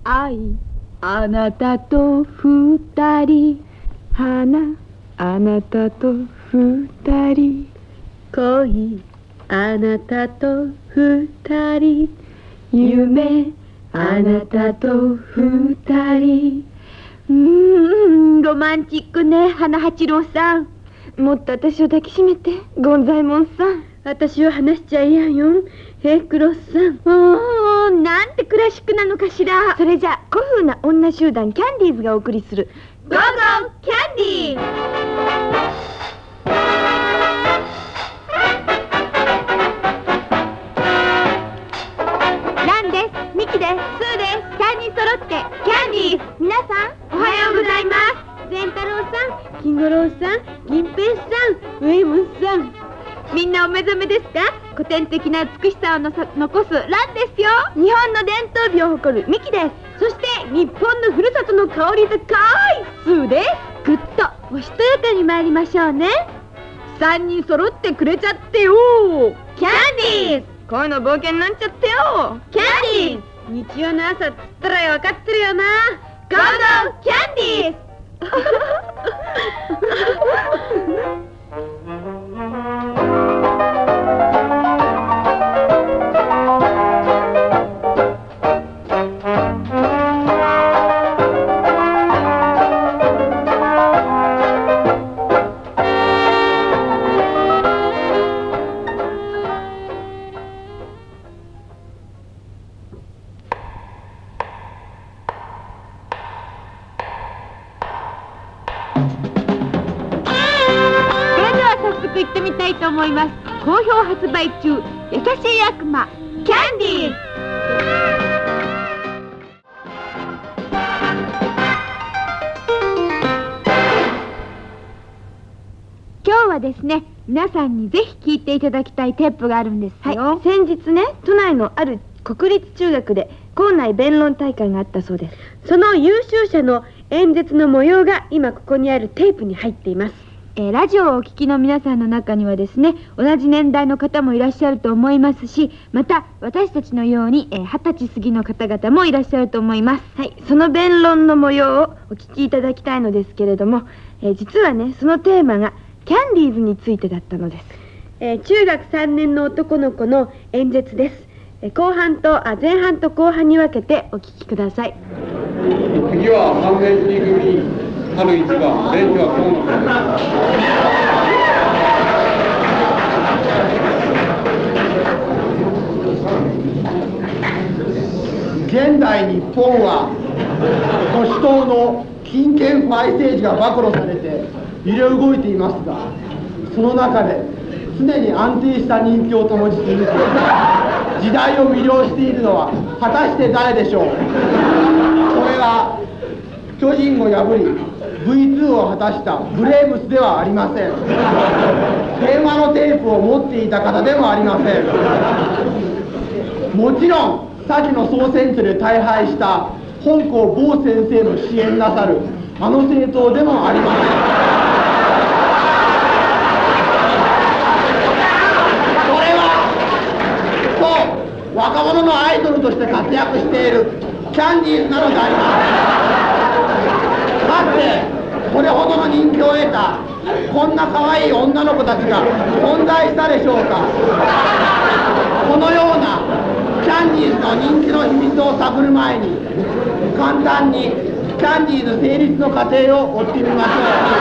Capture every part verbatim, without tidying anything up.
愛あなたと二人、花あなたと二人、恋あなたと二人、夢あなたと二人。うーん、ロマンチックね、花八郎さん。もっと私を抱きしめて、権左衛門さん。私を離しちゃいやんよ、平九郎さん。おー、なんてクラシックなのかしら。それじゃ古風な女集団キャンディーズがお送りするゴーゴーキャンディー。ランです、ミキです、スーです。さんにん揃ってキャンディーズ。皆さんおはようございます。善太郎さん、金五郎さん、銀平さん、ウェイモンさん、みんなお目覚めですか？古典的な美しさをのさ残すランですよ。日本の伝統美を誇るミキです。そして日本のふるさとの香り高いスーです。ぐっとおしとやかに参りましょうね。さんにん揃ってくれちゃってよ。キャンディーズ、恋の冒険なんちゃってよ。キャンディーズ、日曜の朝っつったら分かってるよな。ゴーゴーキャンディーズ。行ってみたいと思います。好評発売中、優しい悪魔キャンディーズ。今日はですね、皆さんにぜひ聴いていただきたいテープがあるんですよ。はい、先日ね、都内のある国立中学で校内弁論大会があったそうです。その優秀者の演説の模様が今ここにあるテープに入っています。えー、ラジオをお聞きの皆さんの中にはですね、同じ年代の方もいらっしゃると思いますし、また私たちのように二十、えー、歳過ぎの方々もいらっしゃると思います。はい、その弁論の模様をお聞きいただきたいのですけれども、えー、実はね、そのテーマがキャンディーズについてだったのです。えー、中学さんねんの男の子の演説です。えー、後半とあ前半と後半に分けてお聞きください。 次はさんねん組春一番、勉強は河野です。現代日本は保守党の金権腐敗政治が暴露されて揺れ動いていますが、その中で常に安定した人気を保ち続け、時代を魅了しているのは果たして誰でしょう。それは巨人を破り ブイツー を果たしたブレーブスではありません。電話のテープを持っていた方でもありません。もちろん先の総選挙で大敗した本校某先生の支援なさるあの政党でもありません。それはそう若者のアイドルとして活躍しているキャンディーズなのであります。かつてこれほどの人気を得たこんな可愛い女の子たちが存在したでしょうか。このようなキャンディーズの人気の秘密を探る前に、簡単にキャンディーズ成立の過程を追ってみましょう。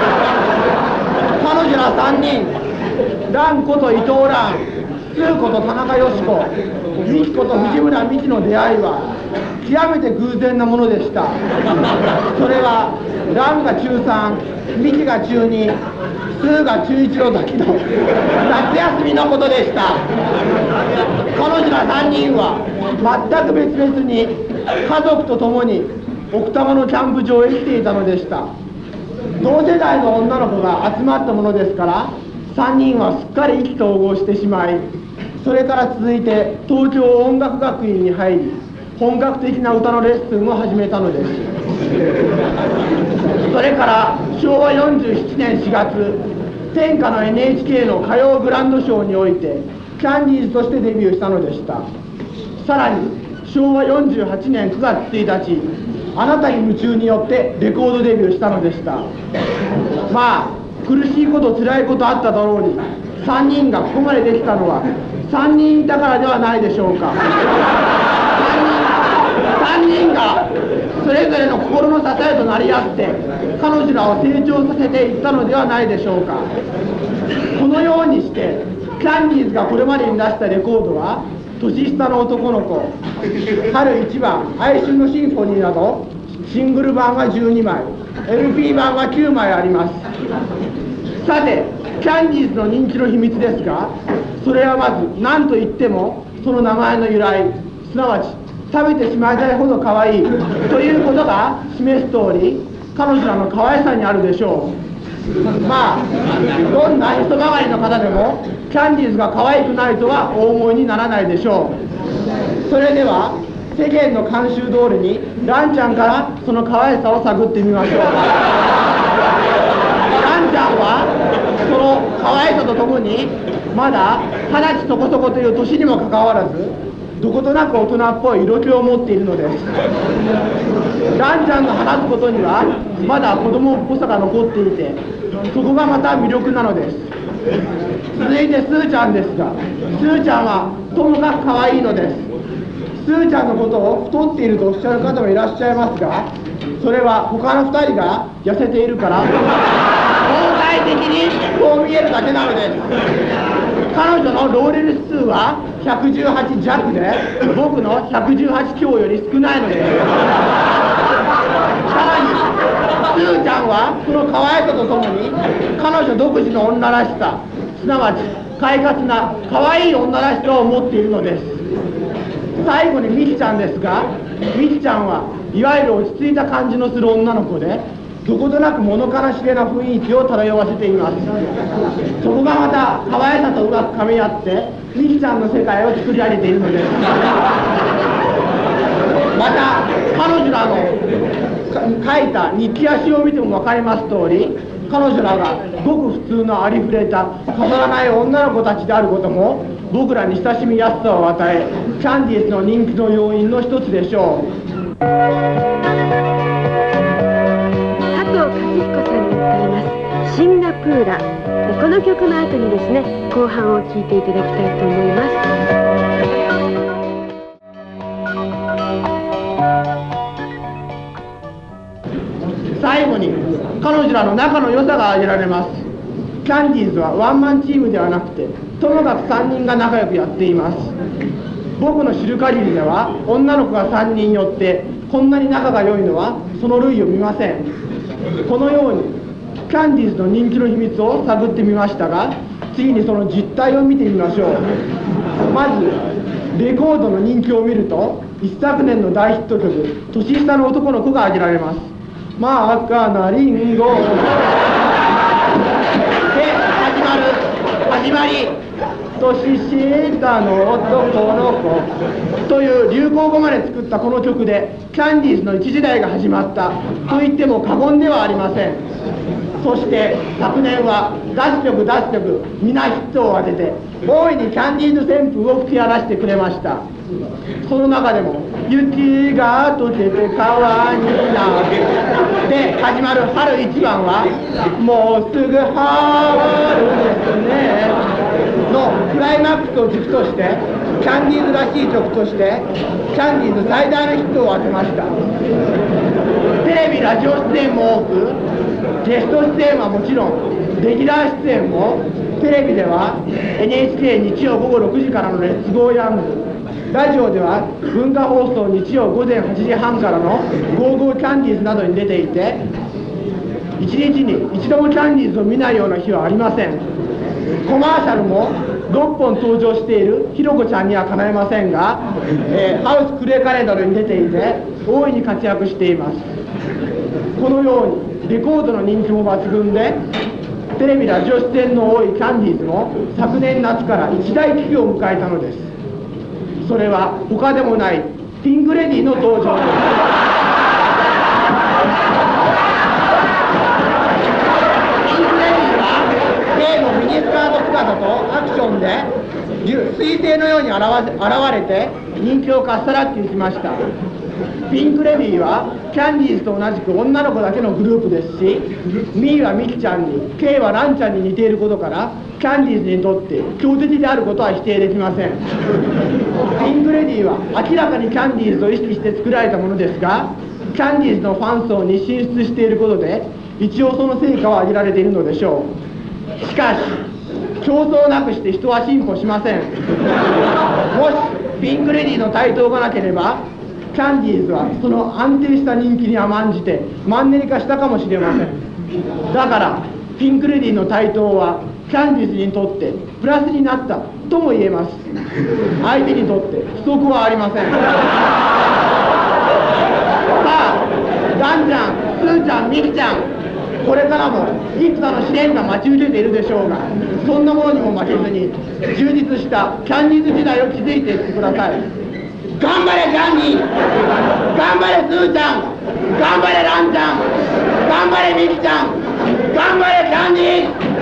彼女らさんにん、ランこと伊藤蘭、スーこと田中佳子、ミキこと藤村美智の出会いは極めて偶然なものでした。それはランがちゅうさん、ミキがちゅうに、スーがちゅういちの時の夏休みのことでした。彼女らさんにんは全く別々に家族と共に奥多摩のキャンプ場へ来ていたのでした。同世代の女の子が集まったものですから、さんにんはすっかり意気投合してしまい、それから続いて東京音楽学院に入り、本格的な歌のレッスンを始めたのです。それからしょうわよんじゅうななねんしがつ、天下の エヌエイチケー の歌謡グランドショーにおいてキャンディーズとしてデビューしたのでした。さらにしょうわよんじゅうはちねんくがつついたち、あなたに夢中によってレコードデビューしたのでした。まあ苦しいこと辛いことあっただろうに、さんにんがここまでできたのはさんにんいたからではないでしょうか。さんにんがそれぞれの心の支えとなり合って彼女らを成長させていったのではないでしょうか。このようにしてキャンディーズがこれまでに出したレコードは、年下の男の子、春一番、哀愁のシンフォニーなどシングル版がじゅうにまい、 エルピー 版がきゅうまいあります。さてキャンディーズの人気の秘密ですが、それはまず何といってもその名前の由来、すなわち食べてしまいたいほど可愛いということが示す通り、彼女らの可愛さにあるでしょう。まあどんなへそ曲がりの方でもキャンディーズが可愛くないとはお思いにならないでしょう。それでは世間の慣習通りにランちゃんからその可愛さを探ってみましょう。ランちゃんはその可愛さとともにまだ二十歳そこそこという年にもかかわらず、どことなく大人っぽい色気を持っているのです。ランちゃんの話すことにはまだ子供っぽさが残っていて、そこがまた魅力なのです。続いてスーちゃんですが、スーちゃんはともかく可愛いのです。スーちゃんのことを太っているとおっしゃる方もいらっしゃいますが、それは他のふたりが痩せているから相対的にこう見えるだけなのです。彼女のローレル指数はひゃくじゅうはちじゃくで、僕のひゃくじゅうはち強より少ないのです。さらにスーちゃんはその可愛さとともに彼女独自の女らしさ、すなわち快活な可愛い女らしさを持っているのです。最後にミキちゃんですが、ミキちゃんはいわゆる落ち着いた感じのする女の子で、どことなく物悲しげな雰囲気を漂わせています。そこがまた可愛さとうまく噛み合ってミキちゃんの世界を作り上げているのです。また彼女らの書いた日記や詩を見ても分かります通り、彼女らがごく普通のありふれた飾らない女の子たちであることも僕らに親しみやすさを与え、キャンディーズの人気の要因の一つでしょう。 佐藤和彦さんに歌いますシンガプーラ。この曲の後にですね、後半を聴いていただきたいと思います。 最後に彼女らの仲の良さが挙げられます。キャンディーズはワンマンチームではなくて、ともかくさんにんが仲良くやっています。僕の知る限りでは女の子がさんにん寄ってこんなに仲が良いのはその類を見ません。このようにキャンディーズの人気の秘密を探ってみましたが、次にその実態を見てみましょう。まずレコードの人気を見ると、一昨年の大ヒット曲「年下の男の子」が挙げられます。真っ赤なリンゴで始まる始まり、年下の男の子という流行語まで作ったこの曲でキャンディーズの一時代が始まったと言っても過言ではありません。そして昨年は出す曲出す曲皆ヒットを当てて大いにキャンディーズ旋風を吹き荒らしてくれました。その中でも「雪が溶けて川になる」で始まる春一番は「もうすぐ春ですね」のクライマックスを軸としてキャンディーズらしい曲としてキャンディーズ最大のヒットを当てました。テレビラジオ出演も多く、ゲスト出演はもちろんレギュラー出演も、テレビでは エヌエイチケー 日曜午後ろくじからのレッツゴーヤング、ラジオでは文化放送日曜午前はちじはんからのゴーゴーキャンディーズなどに出ていて、一日に一度もキャンディーズを見ないような日はありません。コマーシャルもろっぽん登場しているひろこちゃんにはかなえませんが、えー、ハウスクレーカレンダルに出ていて大いに活躍しています。このようにレコードの人気も抜群で、テレビラジオ出演の多いキャンディーズも昨年夏から一大危機を迎えたのです。それは他でもないピンク・レディーの登場です。ピンク・レディーは例のミニスカート姿姿とアクションで彗星のように現れて人気をかっさらっていきました。ピンク・レディーはキャンディーズと同じく女の子だけのグループですし、ミーはミキちゃんに、ケイはランちゃんに似ていることからキャンディーズにとって強敵であることは否定できません。ピンク・レディーは明らかにキャンディーズを意識して作られたものですが、キャンディーズのファン層に進出していることで一応その成果は上げられているのでしょう。しかし競争なくして人は進歩しません。もしピンク・レディーの台頭がなければキャンディーズはその安定した人気に甘んじてマンネリ化したかもしれません。だからピンク・レディーの台頭はキャンディーズにとってプラスになったとも言えます。相手にとって不足はありません。さあ、ランちゃん、スーちゃん、ミキちゃん、これからも幾多の試練が待ち受けているでしょうが、そんなものにも負けずに充実したキャンディーズ時代を築いていってください。頑張れキャンディー、頑張れスーちゃん、頑張れランちゃん、頑張れミキちゃん、頑張れキャンディー。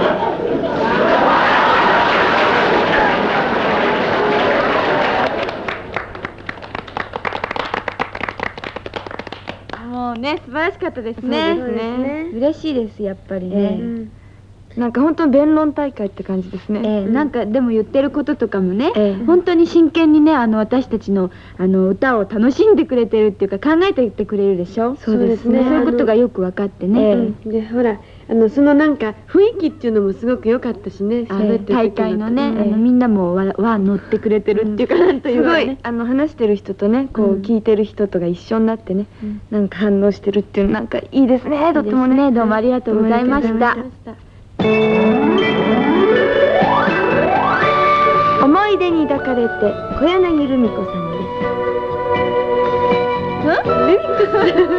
もうね、素晴らしかったですね。 そうですね。 嬉しいです、やっぱりね。 えーなんか本当弁論大会って感じですね。 えー、なんかでも言ってることとかもね、えー、本当に真剣にね、あの私たちのあの歌を楽しんでくれてるっていうか考えていってくれるでしょ。 そうですね。 そういうことがよく分かってね。 えー、でほらあのそのなんか雰囲気っていうのもすごく良かったしね。 喋って大会のね、あのみんなもわわ乗ってくれてるっていうかなんというかね。 すごいあの話してる人とね、こう聞いてる人とが一緒になってね、なんか反応してるっていうなんかいいですね。とってもね。 どうもありがとうございました。 思い出に抱かれて小柳ルミ子さんです。ん？ルミ子さん。どういう思い出に抱かれて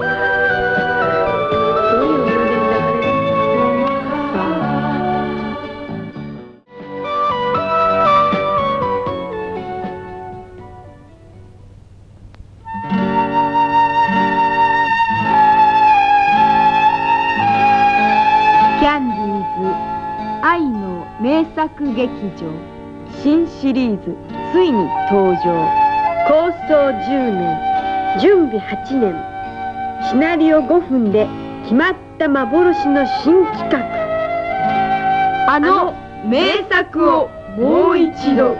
キャンディーズ愛の名作劇場新シリーズついに登場。構想じゅうねん、準備はちねん、シナリオごふんで決まった幻の新企画。あの名作をもう一度。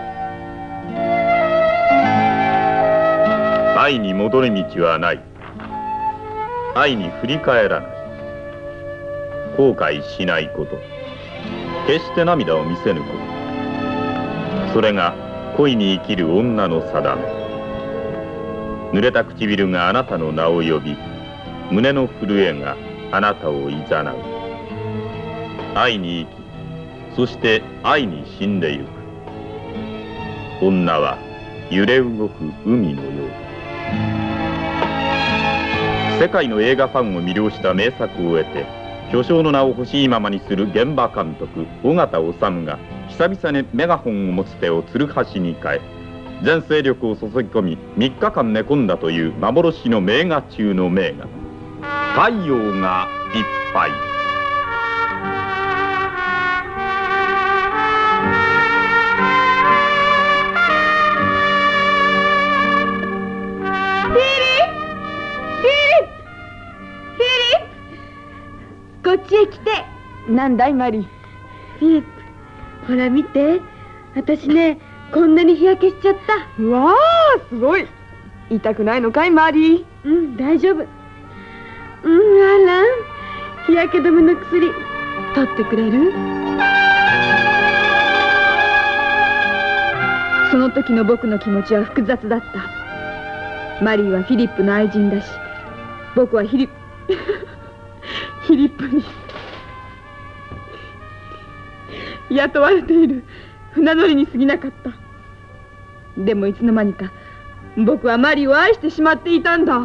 愛に戻り道はない。愛に振り返らない。後悔しないこと。決して涙を見せぬこと。それが恋に生きる女の定め。濡れた唇があなたの名を呼び、胸の震えがあなたをいざなう。愛に生き、そして愛に死んでゆく。女は揺れ動く海のよう。世界の映画ファンを魅了した名作を得て、巨匠の名を欲しいままにする現場監督緒方治が久々にメガホンを持つ手をつるはしに変え、全勢力を注ぎ込みみっかかん寝込んだという幻の名画中の名画「太陽がいっぱい」。 こっちへ来て。なんだいマリー。フィリップ、ほら見て、私ねこんなに日焼けしちゃった。うわー、すごい。痛くないのかいマリー。うん、大丈夫。うん、あら、日焼け止めの薬取ってくれる？その時の僕の気持ちは複雑だった。マリーはフィリップの愛人だし、僕はフィリップフィリップに雇われている船乗りに過ぎなかった。でもいつの間にか僕はマリーを愛してしまっていたんだ。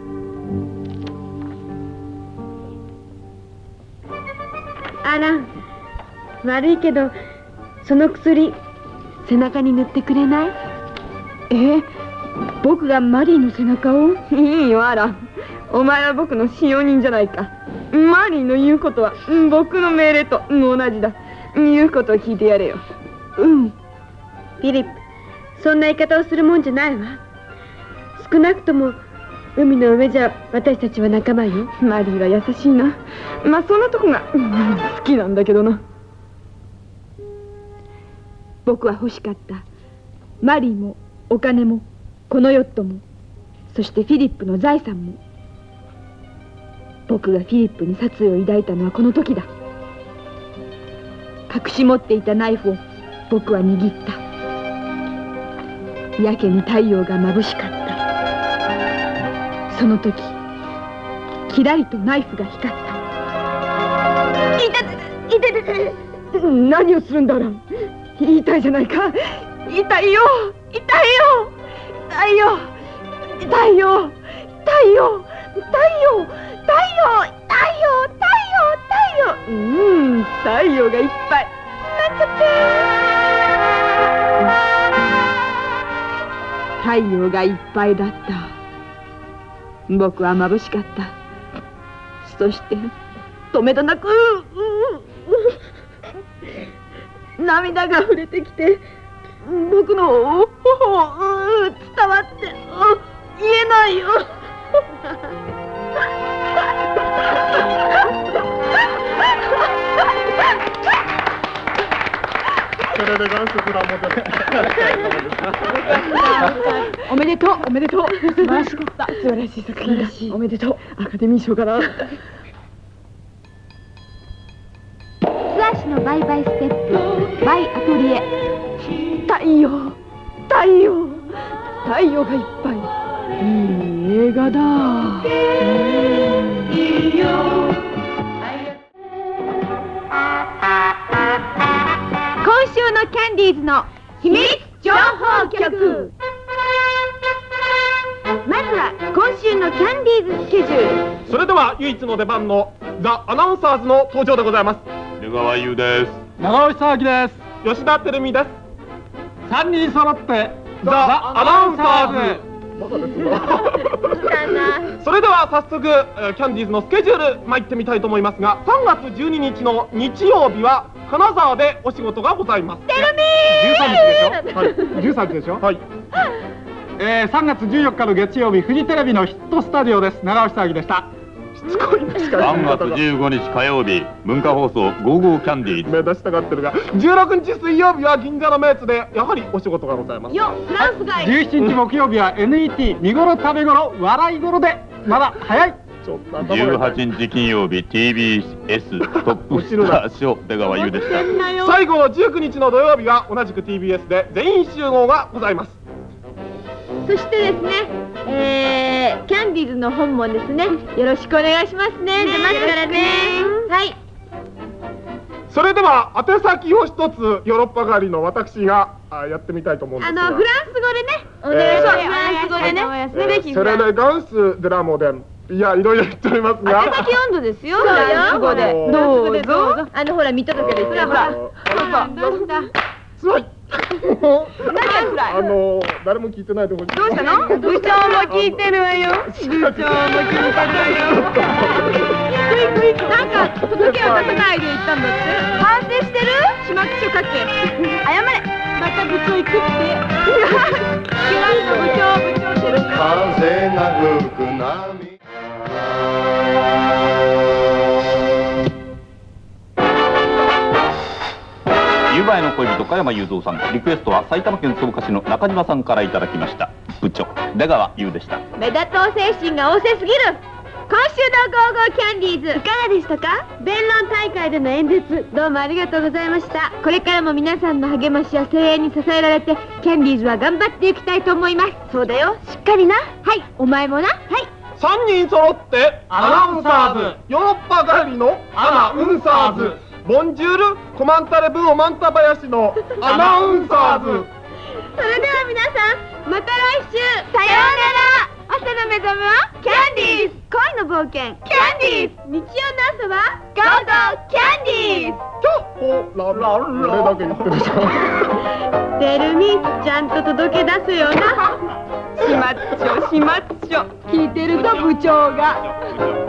あら、悪いけどその薬背中に塗ってくれない？え、僕がマリーの背中を？いいよアラン、お前は僕の使用人じゃないか。マリーの言うことは僕の命令と同じだ。 言うことを聞いてやれよ。うん。フィリップ、そんな言い方をするもんじゃないわ。少なくとも海の上じゃ私たちは仲間よ。マリーは優しいな。まあそんなとこが、うん、好きなんだけどな。僕は欲しかった。マリーもお金もこのヨットも、そしてフィリップの財産も。僕がフィリップに殺意を抱いたのはこの時だ。隠し持っていたナイフを僕は握った。やけに太陽が眩しかった。その時キラリとナイフが光った。痛て痛てて、何をするんだろう。痛いじゃないか。痛いよ痛いよ痛いよ痛いよ痛いよ痛いよ太陽太陽太陽太陽太陽、うん、太陽がいっぱいなっちゃって。太陽がいっぱいだった。僕は眩しかった。そして止めどなく涙が溢れてきて、僕の頬を伝わって言えないよ。おめでとうおめでとう。素晴らしかった。素晴らしい作品だ。おめでとう。アカデミー賞かな。 素足のバイバイステップバイアトリエ。 太陽太陽太陽がいっぱい。いい映画だ。今週のキャンディーズの秘密情報局。まずは今週のキャンディーズスケジュール。 それでは唯一の出番のザ・アナウンサーズの登場でございます。 出川優です。 長尾久明です。 吉田照美です。 さんにん揃ってザ・アナウンサーズ。バカですな。それでは早速キャンディーズのスケジュール参ってみたいと思いますが、さんがつじゅうににちの日曜日は金沢でお仕事がございます。 てるみじゅうさんにちでしょ。はい。じゅうさんにちでしょ。はい。 えー、さんがつじゅうよっかの月曜日、フジテレビのヒットスタジオです。長尾久明でした。 しつこいんですか。 さんがつじゅうごにち火曜日、文化放送ゴーゴーキャンディーズ。 目指したがってるが、じゅうろくにち水曜日は銀座のメイツでやはりお仕事がございます。 よ、フランス街。 じゅうしちにち木曜日は エヌイーティー 見頃食べ頃笑い頃でまだ早い。 じゅうはちにち金曜日 ティービーエス トップスター賞出川優でした。 最後のじゅうくにちの土曜日は同じく ティービーエス で全員集合がございます。 そしてですね、えー、キャンディーズの本もですね、よろしくお願いしますね。出ますからね。はい。 それでは宛先を一つヨーロッパ帰りの私がやってみたいと思うんですが、 あのフランス語でね、お願いします。フランス語でね、ぜひ。 セレレガンスデラモデン。いや、いろいろ言っておりますが。 宛先温度ですよ。フランス語で。どうぞ。あのほら見届けて言ってほら。どうした。 つらい。あの誰も聞いてないでほしい。 どうしたの？部長も聞いてるわよ。部長も聞いてるわよ。なんか届けを出さないで言ったんだって。反省してる？始末書書け。謝れ。また部長行くって。キラリの部長部長してる。 風が吹く波。 夕映えの恋人加山雄三さん、リクエストは埼玉県草加市の中島さんからいただきました。部長出川優でした。 目立とう精神が旺盛すぎる。今週のゴーゴーキャンディーズいかがでしたか？弁論大会での演説、どうもありがとうございました。これからも皆さんの励ましや声援に支えられてキャンディーズは頑張っていきたいと思います。そうだよ、しっかりな。はい、お前もな。はい。 さんにん揃ってアナウンサーズ、ヨーロッパ帰りのアナウンサーズ、ボンジュールコマンタレブオマンタ林のアナウンサーズ。 それでは皆さん、また来週さようなら。朝の目覚めはキャンディーズ、恋の冒険キャンディーズ、日曜の朝はゴーゴーキャンディーズ。 ちょっほらららこれだけ言ってるじゃん。 てるみ、ちゃんと届け出すよな。しまっちょしまっちょ、聞いてると部長が。